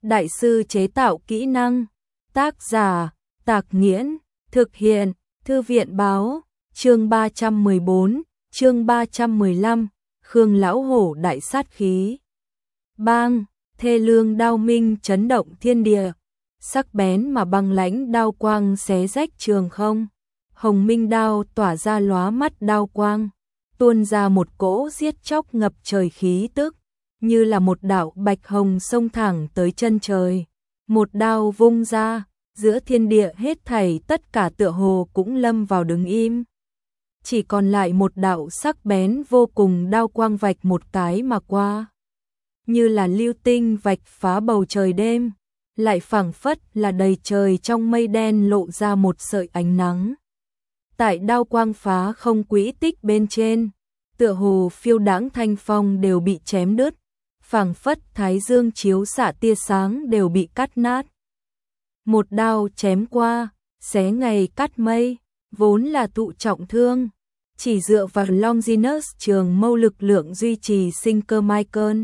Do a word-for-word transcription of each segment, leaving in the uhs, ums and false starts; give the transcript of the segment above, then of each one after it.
đại sư chế tạo kỹ năng. Tác giả, Tạc Nghiễn, thực hiện, Thư viện báo, chương ba trăm mười bốn, chương ba trăm mười lăm, Khương Lão Hổ đại sát khí. Bang, thê lương đao minh chấn động thiên địa, sắc bén mà băng lãnh đao quang xé rách trường không. Hồng minh đao tỏa ra lóa mắt đao quang, tuôn ra một cỗ giết chóc ngập trời khí tức, như là một đạo bạch hồng xông thẳng tới chân trời. Một đao vung ra, giữa thiên địa hết thảy tất cả tựa hồ cũng lâm vào đứng im. Chỉ còn lại một đạo sắc bén vô cùng đao quang vạch một cái mà qua. Như là lưu tinh vạch phá bầu trời đêm, lại phảng phất là đầy trời trong mây đen lộ ra một sợi ánh nắng. Tại đao quang phá không quỹ tích bên trên, tựa hồ phiêu đãng thanh phong đều bị chém đứt, phảng phất thái dương chiếu xạ tia sáng đều bị cắt nát. Một đao chém qua, xé ngày cắt mây, vốn là tụ trọng thương, chỉ dựa vào Longinus trường mâu lực lượng duy trì sinh cơ Michael.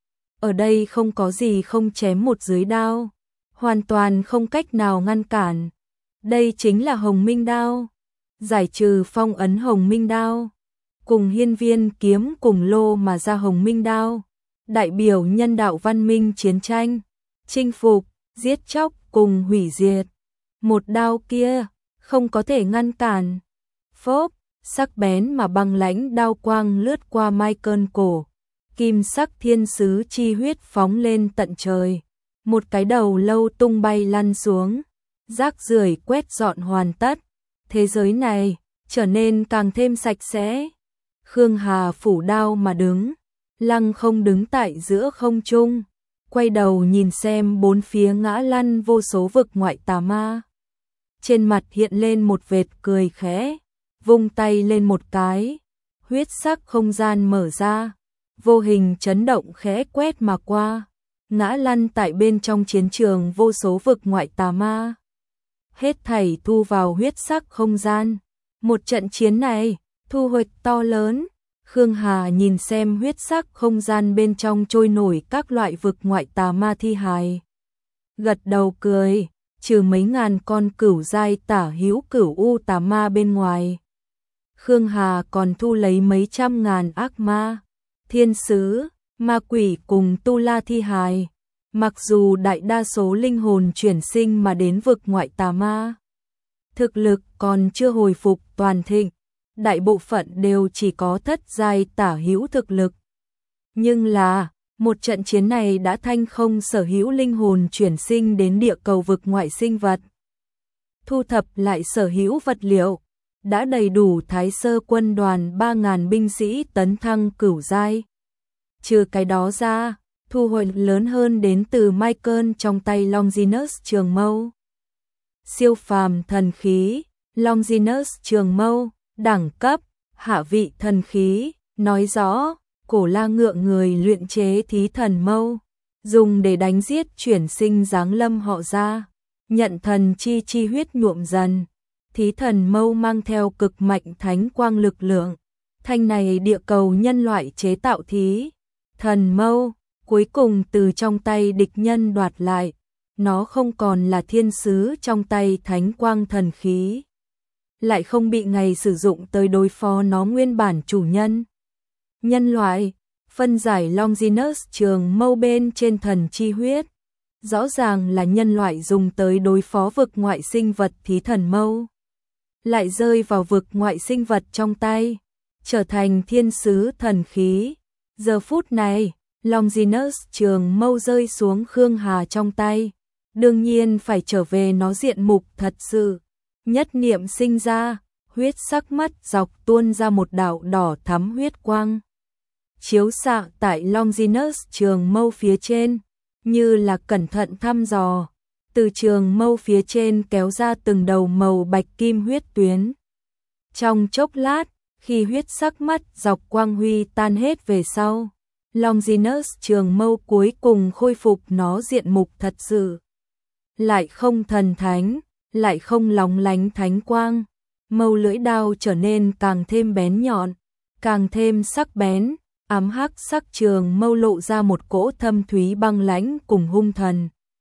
Ở đây không có gì không chém một dưới đao, hoàn toàn không cách nào ngăn cản. Đây chính là Hồng Minh đao, giải trừ phong ấn Hồng Minh đao, cùng hiên viên kiếm cùng lô mà ra Hồng Minh đao, đại biểu nhân đạo văn minh chiến tranh, chinh phục, giết chóc cùng hủy diệt. Một đao kia không có thể ngăn cản. Phốp, sắc bén mà băng lãnh đao quang lướt qua Michael cổ, kim sắc thiên sứ chi huyết phóng lên tận trời, một cái đầu lâu tung bay lăn xuống, rác rưởi quét dọn hoàn tất, thế giới này trở nên càng thêm sạch sẽ. Khương Hà phủ đao mà đứng, lăng không đứng tại giữa không trung, quay đầu nhìn xem bốn phía ngã lăn vô số vực ngoại tà ma. Trên mặt hiện lên một vệt cười khẽ, vung tay lên một cái, huyết sắc không gian mở ra, vô hình chấn động khẽ quét mà qua, ngã lăn tại bên trong chiến trường vô số vực ngoại tà ma. Hết thảy thu vào huyết sắc không gian. Một trận chiến này, thu hoạch to lớn. Khương Hà nhìn xem huyết sắc không gian bên trong trôi nổi các loại vực ngoại tà ma thi hài, gật đầu cười, trừ mấy ngàn con cửu giai tả hữu cửu u tà ma bên ngoài, Khương Hà còn thu lấy mấy trăm ngàn ác ma, thiên sứ, ma quỷ cùng tu la thi hài. Mặc dù đại đa số linh hồn chuyển sinh mà đến vực ngoại tà ma, thực lực còn chưa hồi phục toàn thịnh, đại bộ phận đều chỉ có thất giai tả hữu thực lực. Nhưng là, một trận chiến này đã thanh không sở hữu linh hồn chuyển sinh đến địa cầu vực ngoại sinh vật. Thu thập lại sở hữu vật liệu, đã đầy đủ Thái Sơ quân đoàn ba nghìn binh sĩ tấn thăng cửu giai. Trừ cái đó ra, thu hoạch lớn hơn đến từ Michael trong tay Longinus trường mâu. Siêu phàm thần khí, Longinus trường mâu, đẳng cấp, hạ vị thần khí, nói rõ, cổ la ngựa người luyện chế thí thần mâu, dùng để đánh giết chuyển sinh giáng lâm họ ra, nhận thần chi chi huyết nhuộm dần. Thí thần mâu mang theo cực mạnh thánh quang lực lượng, thanh này địa cầu nhân loại chế tạo thí thần mâu, cuối cùng từ trong tay địch nhân đoạt lại, nó không còn là thiên sứ trong tay thánh quang thần khí, lại không bị ngày sử dụng tới đối phó nó nguyên bản chủ nhân. Nhân loại, phân giải Longinus trường mâu bên trên thần chi huyết, rõ ràng là nhân loại dùng tới đối phó vực ngoại sinh vật thí thần mâu, lại rơi vào vực ngoại sinh vật trong tay, trở thành thiên sứ thần khí. Giờ phút này, Longinus trường mâu rơi xuống Khương Hà trong tay, đương nhiên phải trở về nó diện mục thật sự. Nhất niệm sinh ra, huyết sắc mắt dọc tuôn ra một đạo đỏ thắm huyết quang, chiếu xạ tại Longinus trường mâu phía trên, như là cẩn thận thăm dò, từ trường mâu phía trên kéo ra từng đầu màu bạch kim huyết tuyến. Trong chốc lát, khi huyết sắc mắt dọc quang huy tan hết về sau, Longinus trường mâu cuối cùng khôi phục nó diện mục thật sự. Lại không thần thánh, lại không lóng lánh thánh quang, mâu lưỡi đao trở nên càng thêm bén nhọn, càng thêm sắc bén, ám hắc sắc trường mâu lộ ra một cỗ thâm thúy băng lãnh cùng hung thần,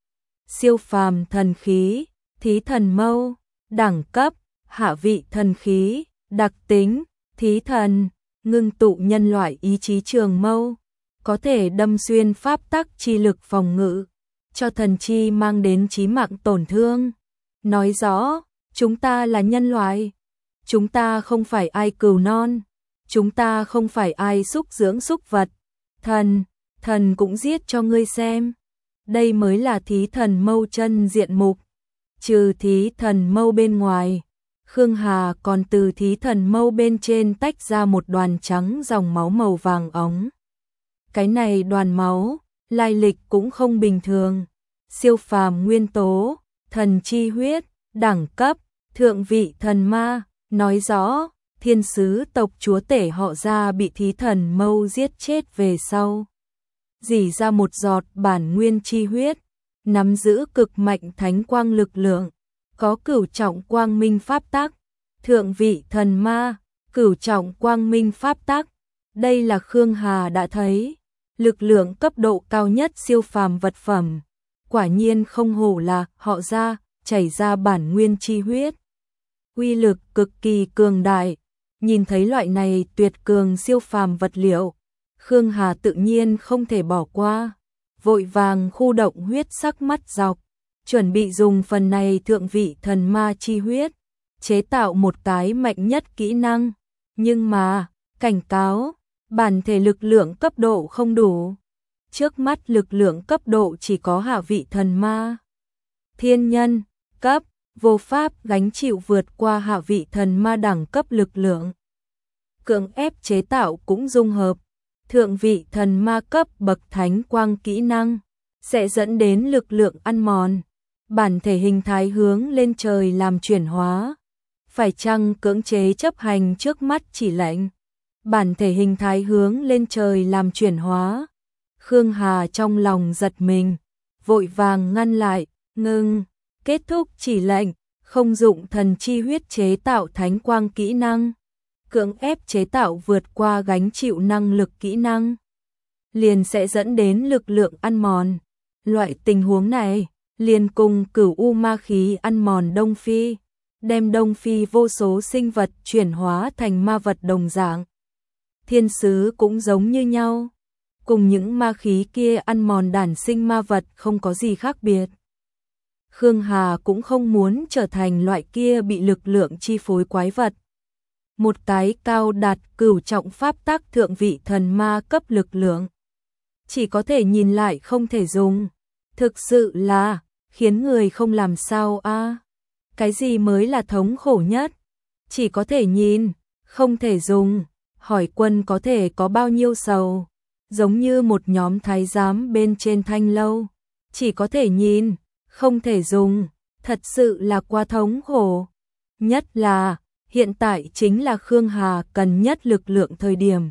siêu phàm thần khí, thí thần mâu, đẳng cấp, hạ vị thần khí, đặc tính, thí thần, ngưng tụ nhân loại ý chí trường mâu, có thể đâm xuyên pháp tắc chi lực phòng ngự, cho thần chi mang đến chí mạng tổn thương. Nói rõ, chúng ta là nhân loại, chúng ta không phải ai cừu non, chúng ta không phải ai xúc dưỡng súc vật. Thần, thần cũng giết cho ngươi xem. Đây mới là thí thần mâu chân diện mục. Trừ thí thần mâu bên ngoài, Khương Hà còn từ thí thần mâu bên trên tách ra một đoàn trắng dòng máu màu vàng óng. Cái này đoàn máu, lai lịch cũng không bình thường. Siêu phàm nguyên tố, thần chi huyết, đẳng cấp, thượng vị thần ma, nói rõ, thiên sứ tộc chúa tể họ Gia bị thí thần mâu giết chết về sau. Dỉ ra một giọt bản nguyên chi huyết, nắm giữ cực mạnh thánh quang lực lượng, có cửu trọng quang minh pháp tắc, thượng vị thần ma, cửu trọng quang minh pháp tắc. Đây là Khương Hà đã thấy, lực lượng cấp độ cao nhất siêu phàm vật phẩm. Quả nhiên không hổ là họ Gia, chảy ra bản nguyên chi huyết. Uy lực cực kỳ cường đại, nhìn thấy loại này tuyệt cường siêu phàm vật liệu, Khương Hà tự nhiên không thể bỏ qua, vội vàng khu động huyết sắc mắt dọc, chuẩn bị dùng phần này thượng vị thần ma chi huyết, chế tạo một cái mạnh nhất kỹ năng. Nhưng mà, cảnh cáo, bản thể lực lượng cấp độ không đủ. Trước mắt lực lượng cấp độ chỉ có hạ vị thần ma. Thiên nhân, cấp, vô pháp gánh chịu vượt qua hạ vị thần ma đẳng cấp lực lượng. Cưỡng ép chế tạo cũng dung hợp. Thượng vị thần ma cấp bậc thánh quang kỹ năng, sẽ dẫn đến lực lượng ăn mòn. Bản thể hình thái hướng lên trời làm chuyển hóa. Phải chăng cưỡng chế chấp hành trước mắt chỉ lệnh? Bản thể hình thái hướng lên trời làm chuyển hóa. Khương Hà trong lòng giật mình, vội vàng ngăn lại, ngưng, kết thúc chỉ lệnh, không dụng thần chi huyết chế tạo thánh quang kỹ năng, cưỡng ép chế tạo vượt qua gánh chịu năng lực kỹ năng, liền sẽ dẫn đến lực lượng ăn mòn. Loại tình huống này, liền cùng cửu u ma khí ăn mòn Đông Phi, đem Đông Phi vô số sinh vật chuyển hóa thành ma vật đồng dạng. Thiên sứ cũng giống như nhau, cùng những ma khí kia ăn mòn đản sinh ma vật không có gì khác biệt. Khương Hà cũng không muốn trở thành loại kia bị lực lượng chi phối quái vật. Một cái cao đạt cửu trọng pháp tắc thượng vị thần ma cấp lực lượng, chỉ có thể nhìn lại không thể dùng. Thực sự là khiến người không làm sao a. À. Cái gì mới là thống khổ nhất? Chỉ có thể nhìn, không thể dùng. Hỏi quân có thể có bao nhiêu sầu? Giống như một nhóm thái giám bên trên thanh lâu, chỉ có thể nhìn, không thể dùng, thật sự là quá thống khổ. Nhất là, hiện tại chính là Khương Hà cần nhất lực lượng thời điểm.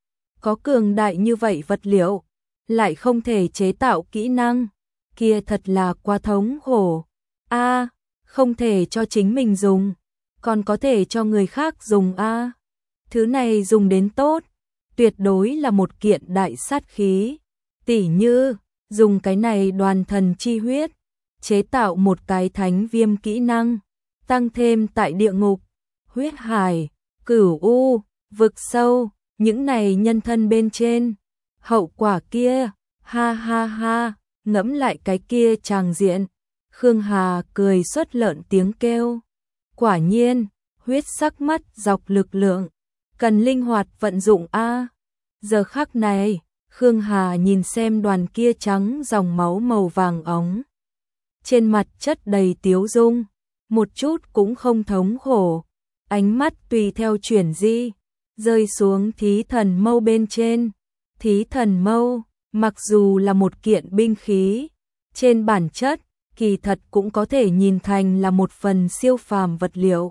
Có cường đại như vậy vật liệu, lại không thể chế tạo kỹ năng, kia thật là quá thống khổ. A, à, không thể cho chính mình dùng, còn có thể cho người khác dùng a. À. Thứ này dùng đến tốt, tuyệt đối là một kiện đại sát khí. Tỉ như, dùng cái này đoàn thần chi huyết, chế tạo một cái thánh viêm kỹ năng, tăng thêm tại địa ngục, huyết hải, cửu u, vực sâu, những này nhân thân bên trên. Hậu quả kia, ha ha ha, ngẫm lại cái kia tràng diện. Khương Hà cười xuất lợn tiếng kêu. Quả nhiên, huyết sắc mắt dọc lực lượng, cần linh hoạt vận dụng a. Giờ khắc này, Khương Hà nhìn xem đoàn kia trắng dòng máu màu vàng óng. Trên mặt chất đầy tiếu dung, một chút cũng không thống khổ. Ánh mắt tùy theo chuyển di, rơi xuống thí thần mâu bên trên. Thí thần mâu, mặc dù là một kiện binh khí, trên bản chất, kỳ thật cũng có thể nhìn thành là một phần siêu phàm vật liệu.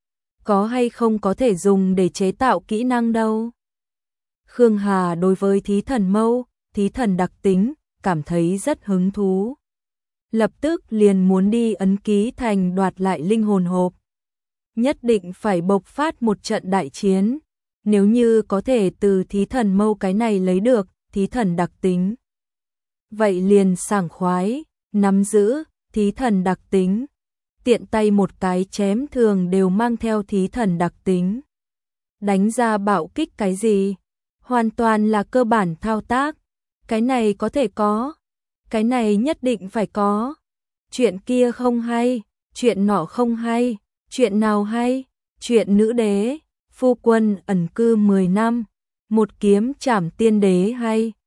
Có hay không có thể dùng để chế tạo kỹ năng đâu. Khương Hà đối với thí thần mâu, thí thần đặc tính, cảm thấy rất hứng thú. Lập tức liền muốn đi ấn ký thành đoạt lại linh hồn hộp. Nhất định phải bộc phát một trận đại chiến. Nếu như có thể từ thí thần mâu cái này lấy được thí thần đặc tính, vậy liền sảng khoái, nắm giữ, thí thần đặc tính. Tiện tay một cái chém thường đều mang theo thí thần đặc tính. Đánh ra bạo kích cái gì? Hoàn toàn là cơ bản thao tác. Cái này có thể có. Cái này nhất định phải có. Chuyện kia không hay. Chuyện nọ không hay. Chuyện nào hay? Chuyện nữ đế. Phu quân ẩn cư mười năm. Một kiếm trảm tiên đế hay.